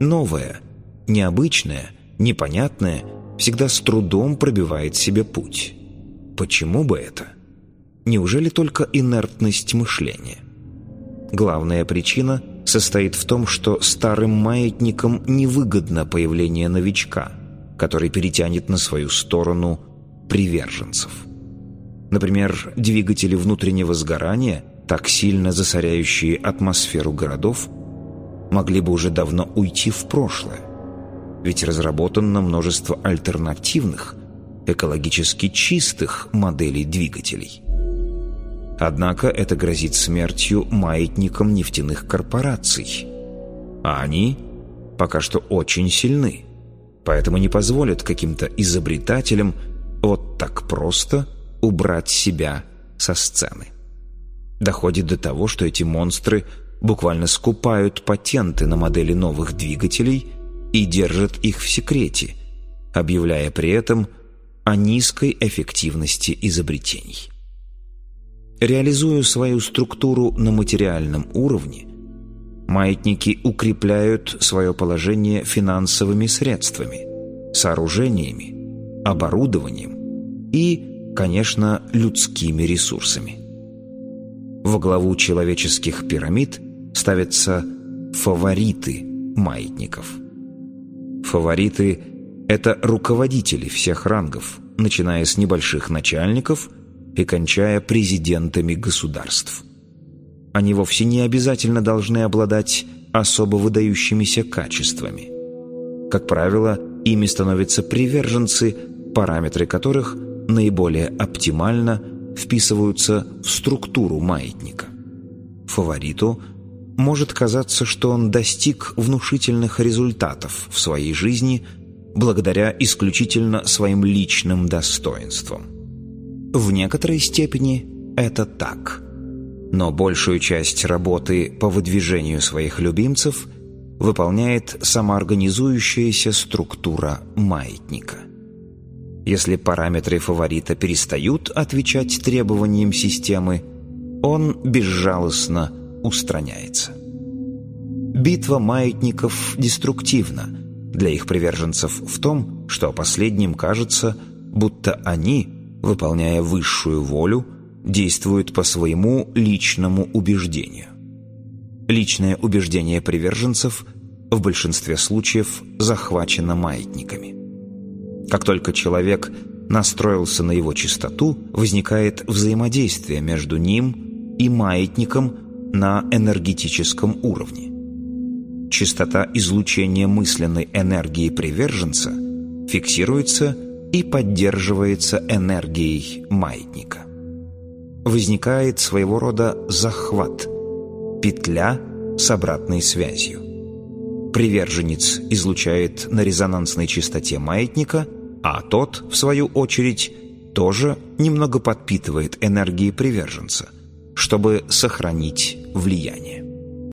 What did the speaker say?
Новое, необычное, непонятное всегда с трудом пробивает себе путь. Почему бы это? Неужели только инертность мышления? Главная причина состоит в том, что старым маятникам невыгодно появление новичка, который перетянет на свою сторону приверженцев. Например, двигатели внутреннего сгорания, так сильно засоряющие атмосферу городов, могли бы уже давно уйти в прошлое. Ведь разработано множество альтернативных, экологически чистых моделей двигателей. Однако это грозит смертью маятникам нефтяных корпораций. А они пока что очень сильны, поэтому не позволят каким-то изобретателям вот так просто убрать себя со сцены. Доходит до того, что эти монстры буквально скупают патенты на модели новых двигателей и держат их в секрете, объявляя при этом о низкой эффективности изобретений. Реализуя свою структуру на материальном уровне, маятники укрепляют свое положение финансовыми средствами, сооружениями, оборудованием и, конечно, людскими ресурсами. Во главу человеческих пирамид ставятся фавориты маятников. Фавориты – это руководители всех рангов, начиная с небольших начальников и кончая президентами государств. Они вовсе не обязательно должны обладать особо выдающимися качествами. Как правило, ими становятся приверженцы, параметры которых наиболее оптимально вписываются в структуру маятника. Фавориту может казаться, что он достиг внушительных результатов в своей жизни благодаря исключительно своим личным достоинствам. В некоторой степени это так. Но большую часть работы по выдвижению своих любимцев выполняет самоорганизующаяся структура маятника. Если параметры фаворита перестают отвечать требованиям системы, он безжалостно устраняется. Битва маятников деструктивна для их приверженцев в том, что последним кажется, будто они, выполняя высшую волю, действуют по своему личному убеждению. Личное убеждение приверженцев в большинстве случаев захвачено маятниками. Как только человек настроился на его частоту, возникает взаимодействие между ним и маятником на энергетическом уровне. Частота излучения мысленной энергии приверженца фиксируется и поддерживается энергией маятника. Возникает своего рода захват, петля с обратной связью. Приверженец излучает на резонансной частоте маятника, а тот, в свою очередь, тоже немного подпитывает энергией приверженца, чтобы сохранить влияние.